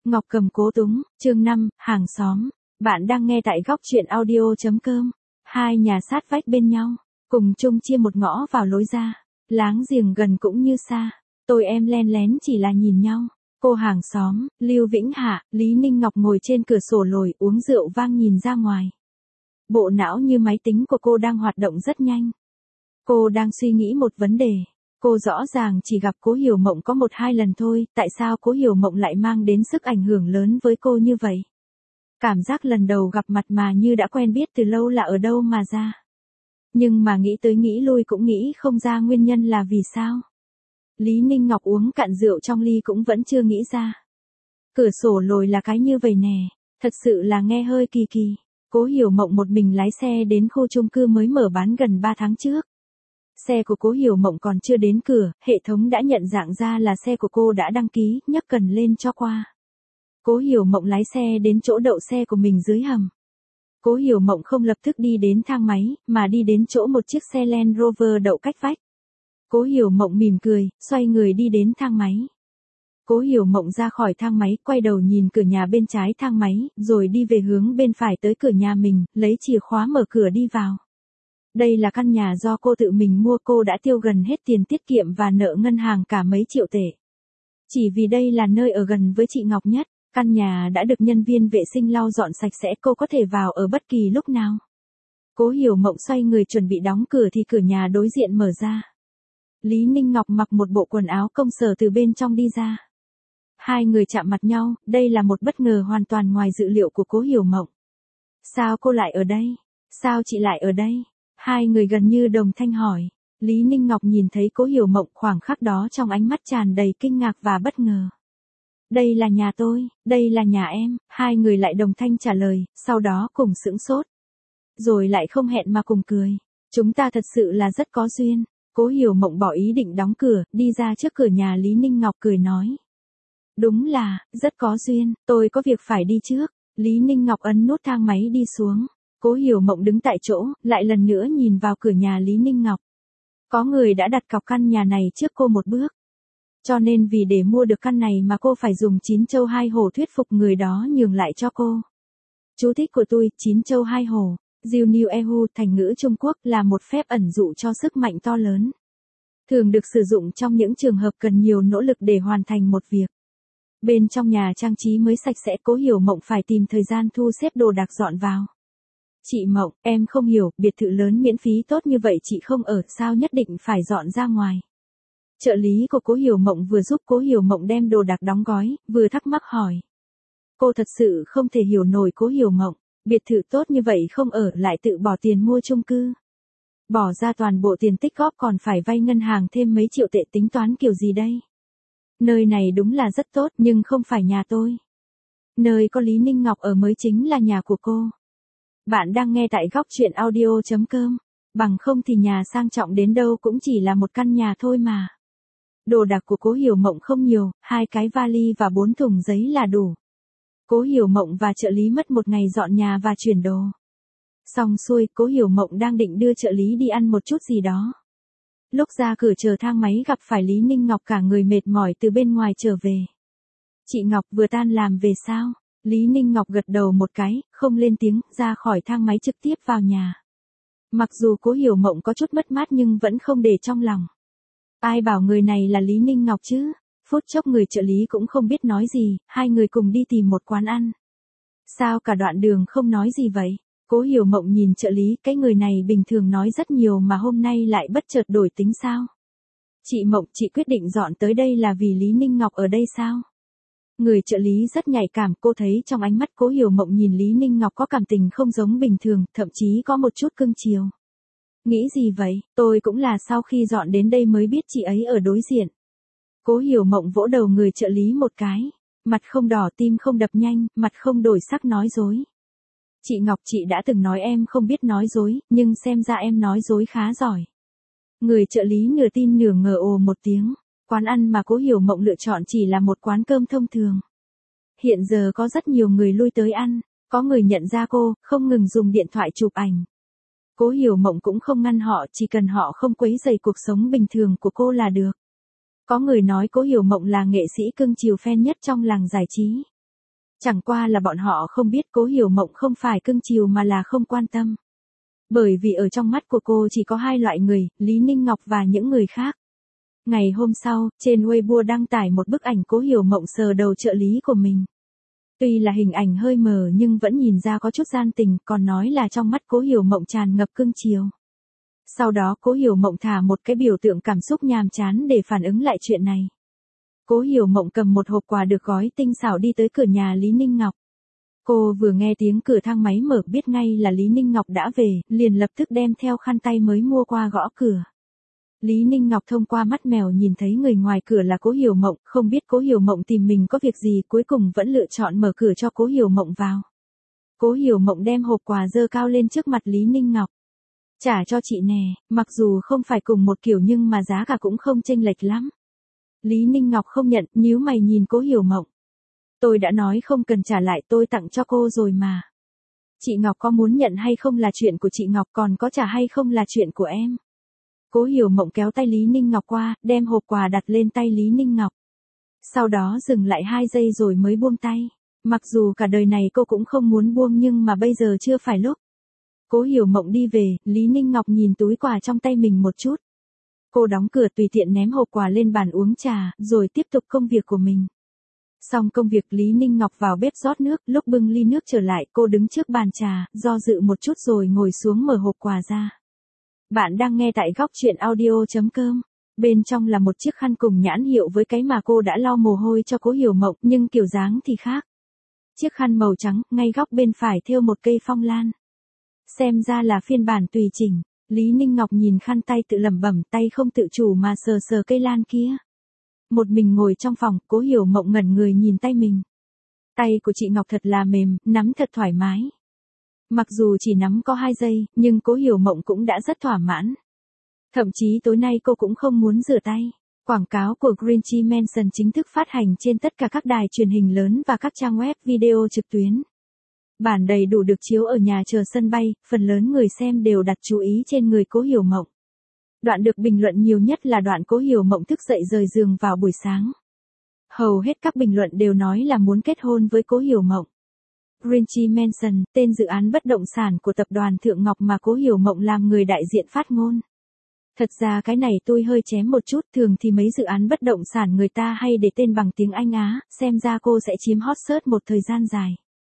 Ngọc Cầm Cố Túng, chương 5, hàng xóm. Bạn đang nghe tại góc truyện audio.com. Hai nhà sát vách bên nhau, cùng chung chia một ngõ vào lối ra. Láng giềng gần cũng như xa. Tôi em len lén chỉ là nhìn nhau. Cô hàng xóm, Lưu Vĩnh Hạ, Lý Ninh Ngọc ngồi trên cửa sổ lồi uống rượu vang nhìn ra ngoài. Bộ não như máy tính của cô đang hoạt động rất nhanh. Cô đang suy nghĩ một vấn đề. Cô rõ ràng chỉ gặp Cố Hiểu Mộng có 1-2 lần thôi, tại sao Cố Hiểu Mộng lại mang đến sức ảnh hưởng lớn với cô như vậy? Cảm giác lần đầu gặp mặt mà như đã quen biết từ lâu là ở đâu mà ra. Nhưng mà nghĩ tới nghĩ lui cũng nghĩ không ra nguyên nhân là vì sao. Lý Ninh Ngọc uống cạn rượu trong ly cũng vẫn chưa nghĩ ra. Cửa sổ lồi là cái như vậy nè, thật sự là nghe hơi kỳ kỳ. Cố Hiểu Mộng một mình lái xe đến khu chung cư mới mở bán gần 3 tháng trước. Xe của Cố Hiểu Mộng còn chưa đến cửa, hệ thống đã nhận dạng ra là xe của cô đã đăng ký, nhấc cần lên cho qua. Cố Hiểu Mộng lái xe đến chỗ đậu xe của mình dưới hầm. Cố Hiểu Mộng không lập tức đi đến thang máy, mà đi đến chỗ một chiếc xe Land Rover đậu cách vách. Cố Hiểu Mộng mỉm cười, xoay người đi đến thang máy. Cố Hiểu Mộng ra khỏi thang máy, quay đầu nhìn cửa nhà bên trái thang máy, rồi đi về hướng bên phải tới cửa nhà mình, lấy chìa khóa mở cửa đi vào. Đây là căn nhà do cô tự mình mua, cô đã tiêu gần hết tiền tiết kiệm và nợ ngân hàng cả mấy triệu tệ. Chỉ vì đây là nơi ở gần với chị Ngọc nhất, căn nhà đã được nhân viên vệ sinh lau dọn sạch sẽ, cô có thể vào ở bất kỳ lúc nào. Cố Hiểu Mộng xoay người chuẩn bị đóng cửa thì cửa nhà đối diện mở ra. Lý Ninh Ngọc mặc một bộ quần áo công sở từ bên trong đi ra. Hai người chạm mặt nhau, đây là một bất ngờ hoàn toàn ngoài dự liệu của Cố Hiểu Mộng. Sao cô lại ở đây? Sao chị lại ở đây? Hai người gần như đồng thanh hỏi. Lý Ninh Ngọc nhìn thấy Cố Hiểu Mộng, khoảng khắc đó trong ánh mắt tràn đầy kinh ngạc và bất ngờ. Đây là nhà tôi, đây là nhà em. Hai người lại đồng thanh trả lời, sau đó cùng sững sốt. Rồi lại không hẹn mà cùng cười. Chúng ta thật sự là rất có duyên. Cố Hiểu Mộng bỏ ý định đóng cửa, đi ra trước cửa nhà Lý Ninh Ngọc cười nói. Đúng là, rất có duyên, tôi có việc phải đi trước. Lý Ninh Ngọc ấn nút thang máy đi xuống. Cố Hiểu Mộng đứng tại chỗ, lại lần nữa nhìn vào cửa nhà Lý Ninh Ngọc. Có người đã đặt cọc căn nhà này trước cô một bước. Cho nên vì để mua được căn này mà cô phải dùng 9 châu 2 hổ thuyết phục người đó nhường lại cho cô. Chú thích của tôi, 9 châu 2 hổ. Diêu Niu Ehu, thành ngữ Trung Quốc, là một phép ẩn dụ cho sức mạnh to lớn. Thường được sử dụng trong những trường hợp cần nhiều nỗ lực để hoàn thành một việc. Bên trong nhà trang trí mới sạch sẽ, Cố Hiểu Mộng phải tìm thời gian thu xếp đồ đạc dọn vào. Chị Mộng, em không hiểu, biệt thự lớn miễn phí tốt như vậy chị không ở, sao nhất định phải dọn ra ngoài? Trợ lý của Cố Hiểu Mộng vừa giúp Cố Hiểu Mộng đem đồ đạc đóng gói, vừa thắc mắc hỏi. Cô thật sự không thể hiểu nổi Cố Hiểu Mộng, biệt thự tốt như vậy không ở lại tự bỏ tiền mua chung cư. Bỏ ra toàn bộ tiền tích góp còn phải vay ngân hàng thêm mấy triệu tệ, tính toán kiểu gì đây? Nơi này đúng là rất tốt nhưng không phải nhà tôi. Nơi có Lý Ninh Ngọc ở mới chính là nhà của cô. Bạn đang nghe tại góc truyện audio.com. Bằng không thì nhà sang trọng đến đâu cũng chỉ là một căn nhà thôi mà. Đồ đạc của Cố Hiểu Mộng không nhiều, 2 cái vali và 4 thùng giấy là đủ. Cố Hiểu Mộng và trợ lý mất một ngày dọn nhà và chuyển đồ. Xong xuôi, Cố Hiểu Mộng đang định đưa trợ lý đi ăn một chút gì đó. Lúc ra cửa chờ thang máy gặp phải Lý Ninh Ngọc cả người mệt mỏi từ bên ngoài trở về. Chị Ngọc vừa tan làm về sao? Lý Ninh Ngọc gật đầu một cái, không lên tiếng, ra khỏi thang máy trực tiếp vào nhà. Mặc dù Cố Hiểu Mộng có chút mất mát nhưng vẫn không để trong lòng. Ai bảo người này là Lý Ninh Ngọc chứ? Phút chốc người trợ lý cũng không biết nói gì, hai người cùng đi tìm một quán ăn. Sao cả đoạn đường không nói gì vậy? Cố Hiểu Mộng nhìn trợ lý, cái người này bình thường nói rất nhiều mà hôm nay lại bất chợt đổi tính sao? Chị Mộng, chị quyết định dọn tới đây là vì Lý Ninh Ngọc ở đây sao? Người trợ lý rất nhạy cảm, cô thấy trong ánh mắt Cố Hiểu Mộng nhìn Lý Ninh Ngọc có cảm tình không giống bình thường, thậm chí có một chút cưng chiều. Nghĩ gì vậy, tôi cũng là sau khi dọn đến đây mới biết chị ấy ở đối diện. Cố Hiểu Mộng vỗ đầu người trợ lý một cái, mặt không đỏ tim không đập nhanh, mặt không đổi sắc nói dối. Chị Ngọc, chị đã từng nói em không biết nói dối, nhưng xem ra em nói dối khá giỏi. Người trợ lý nửa tin nửa ngờ ồ một tiếng. Quán ăn mà Cố Hiểu Mộng lựa chọn chỉ là một quán cơm thông thường. Hiện giờ có rất nhiều người lui tới ăn, có người nhận ra cô, không ngừng dùng điện thoại chụp ảnh. Cố Hiểu Mộng cũng không ngăn họ, chỉ cần họ không quấy rầy cuộc sống bình thường của cô là được. Có người nói Cố Hiểu Mộng là nghệ sĩ cưng chiều fan nhất trong làng giải trí. Chẳng qua là bọn họ không biết Cố Hiểu Mộng không phải cưng chiều mà là không quan tâm. Bởi vì ở trong mắt của cô chỉ có hai loại người, Lý Ninh Ngọc và những người khác. Ngày hôm sau, trên Weibo đăng tải một bức ảnh Cố Hiểu Mộng sờ đầu trợ lý của mình. Tuy là hình ảnh hơi mờ nhưng vẫn nhìn ra có chút gian tình, còn nói là trong mắt Cố Hiểu Mộng tràn ngập cưng chiều. Sau đó Cố Hiểu Mộng thả một cái biểu tượng cảm xúc nhàm chán để phản ứng lại chuyện này. Cố Hiểu Mộng cầm một hộp quà được gói tinh xảo đi tới cửa nhà Lý Ninh Ngọc. Cô vừa nghe tiếng cửa thang máy mở biết ngay là Lý Ninh Ngọc đã về, liền lập tức đem theo khăn tay mới mua qua gõ cửa. Lý Ninh Ngọc thông qua mắt mèo nhìn thấy người ngoài cửa là Cố Hiểu Mộng, không biết Cố Hiểu Mộng tìm mình có việc gì, cuối cùng vẫn lựa chọn mở cửa cho Cố Hiểu Mộng vào. Cố Hiểu Mộng đem hộp quà giơ cao lên trước mặt Lý Ninh Ngọc. Trả cho chị nè, mặc dù không phải cùng một kiểu nhưng mà giá cả cũng không chênh lệch lắm. Lý Ninh Ngọc không nhận, nhíu mày nhìn Cố Hiểu Mộng. Tôi đã nói không cần trả lại, tôi tặng cho cô rồi mà. Chị Ngọc có muốn nhận hay không là chuyện của chị Ngọc, còn có trả hay không là chuyện của em. Cố Hiểu Mộng kéo tay Lý Ninh Ngọc qua, đem hộp quà đặt lên tay Lý Ninh Ngọc. Sau đó dừng lại 2 giây rồi mới buông tay. Mặc dù cả đời này cô cũng không muốn buông nhưng mà bây giờ chưa phải lúc. Cố Hiểu Mộng đi về, Lý Ninh Ngọc nhìn túi quà trong tay mình một chút. Cô đóng cửa tùy tiện ném hộp quà lên bàn uống trà, rồi tiếp tục công việc của mình. Xong công việc Lý Ninh Ngọc vào bếp rót nước, lúc bưng ly nước trở lại cô đứng trước bàn trà, do dự một chút rồi ngồi xuống mở hộp quà ra. Bạn đang nghe tại góc truyện audio.com. Bên trong là một chiếc khăn cùng nhãn hiệu với cái mà cô đã lau mồ hôi cho Cố Hiểu Mộng, nhưng kiểu dáng thì khác. Chiếc khăn màu trắng, ngay góc bên phải thêu một cây phong lan. Xem ra là phiên bản tùy chỉnh. Lý Ninh Ngọc nhìn khăn tay tự lẩm bẩm, tay không tự chủ mà sờ sờ cây lan kia. Một mình ngồi trong phòng, Cố Hiểu Mộng ngẩn người nhìn tay mình. Tay của chị Ngọc thật là mềm, nắm thật thoải mái. Mặc dù chỉ nắm có 2 giây, nhưng Cố Hiểu Mộng cũng đã rất thỏa mãn. Thậm chí tối nay cô cũng không muốn rửa tay. Quảng cáo của Greenchi Mansion chính thức phát hành trên tất cả các đài truyền hình lớn và các trang web video trực tuyến. Bản đầy đủ được chiếu ở nhà chờ sân bay, phần lớn người xem đều đặt chú ý trên người Cố Hiểu Mộng. Đoạn được bình luận nhiều nhất là đoạn Cố Hiểu Mộng thức dậy rời giường vào buổi sáng. Hầu hết các bình luận đều nói là muốn kết hôn với Cố Hiểu Mộng. Greenchi Mansion, tên dự án bất động sản của tập đoàn Thượng Ngọc mà Cố Hiểu Mộng làm người đại diện phát ngôn. Thật ra cái này tôi hơi chém một chút, thường thì mấy dự án bất động sản người ta hay để tên bằng tiếng Anh Á, xem ra cô sẽ chiếm hot search một thời gian dài.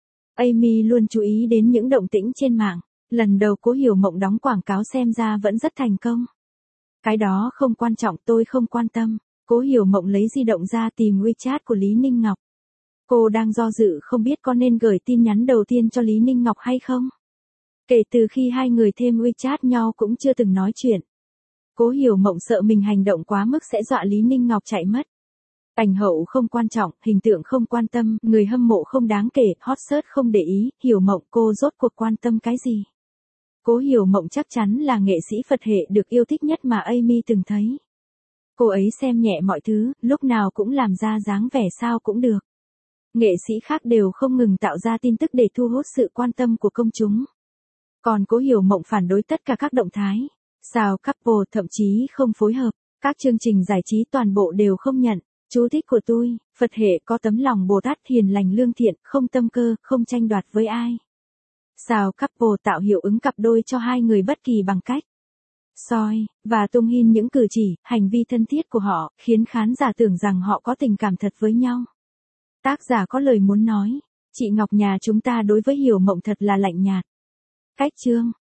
Amy luôn chú ý đến những động tĩnh trên mạng, lần đầu Cố Hiểu Mộng đóng quảng cáo xem ra vẫn rất thành công. Cái đó không quan trọng, tôi không quan tâm. Cố Hiểu Mộng lấy di động ra tìm WeChat của Lý Ninh Ngọc. Cô đang do dự không biết có nên gửi tin nhắn đầu tiên cho Lý Ninh Ngọc hay không. Kể từ khi hai người thêm WeChat nhau cũng chưa từng nói chuyện. Cố Hiểu Mộng sợ mình hành động quá mức sẽ dọa Lý Ninh Ngọc chạy mất. Ảnh hậu không quan trọng, hình tượng không quan tâm, người hâm mộ không đáng kể, hot search không để ý, Hiểu Mộng cô rốt cuộc quan tâm cái gì. Cố Hiểu Mộng chắc chắn là nghệ sĩ Phật hệ được yêu thích nhất mà Amy từng thấy. Cô ấy xem nhẹ mọi thứ, lúc nào cũng làm ra dáng vẻ sao cũng được. Nghệ sĩ khác đều không ngừng tạo ra tin tức để thu hút sự quan tâm của công chúng. Còn Cố Hiểu Mộng phản đối tất cả các động thái. Sao couple thậm chí không phối hợp, các chương trình giải trí toàn bộ đều không nhận. Chú thích của tôi, Phật hệ có tấm lòng Bồ Tát hiền lành lương thiện, không tâm cơ, không tranh đoạt với ai. Sao couple tạo hiệu ứng cặp đôi cho hai người bất kỳ bằng cách soi và tung hin những cử chỉ, hành vi thân thiết của họ, khiến khán giả tưởng rằng họ có tình cảm thật với nhau. Tác giả có lời muốn nói, chị Ngọc nhà chúng ta đối với Hiểu Mộng thật là lạnh nhạt. Cách chương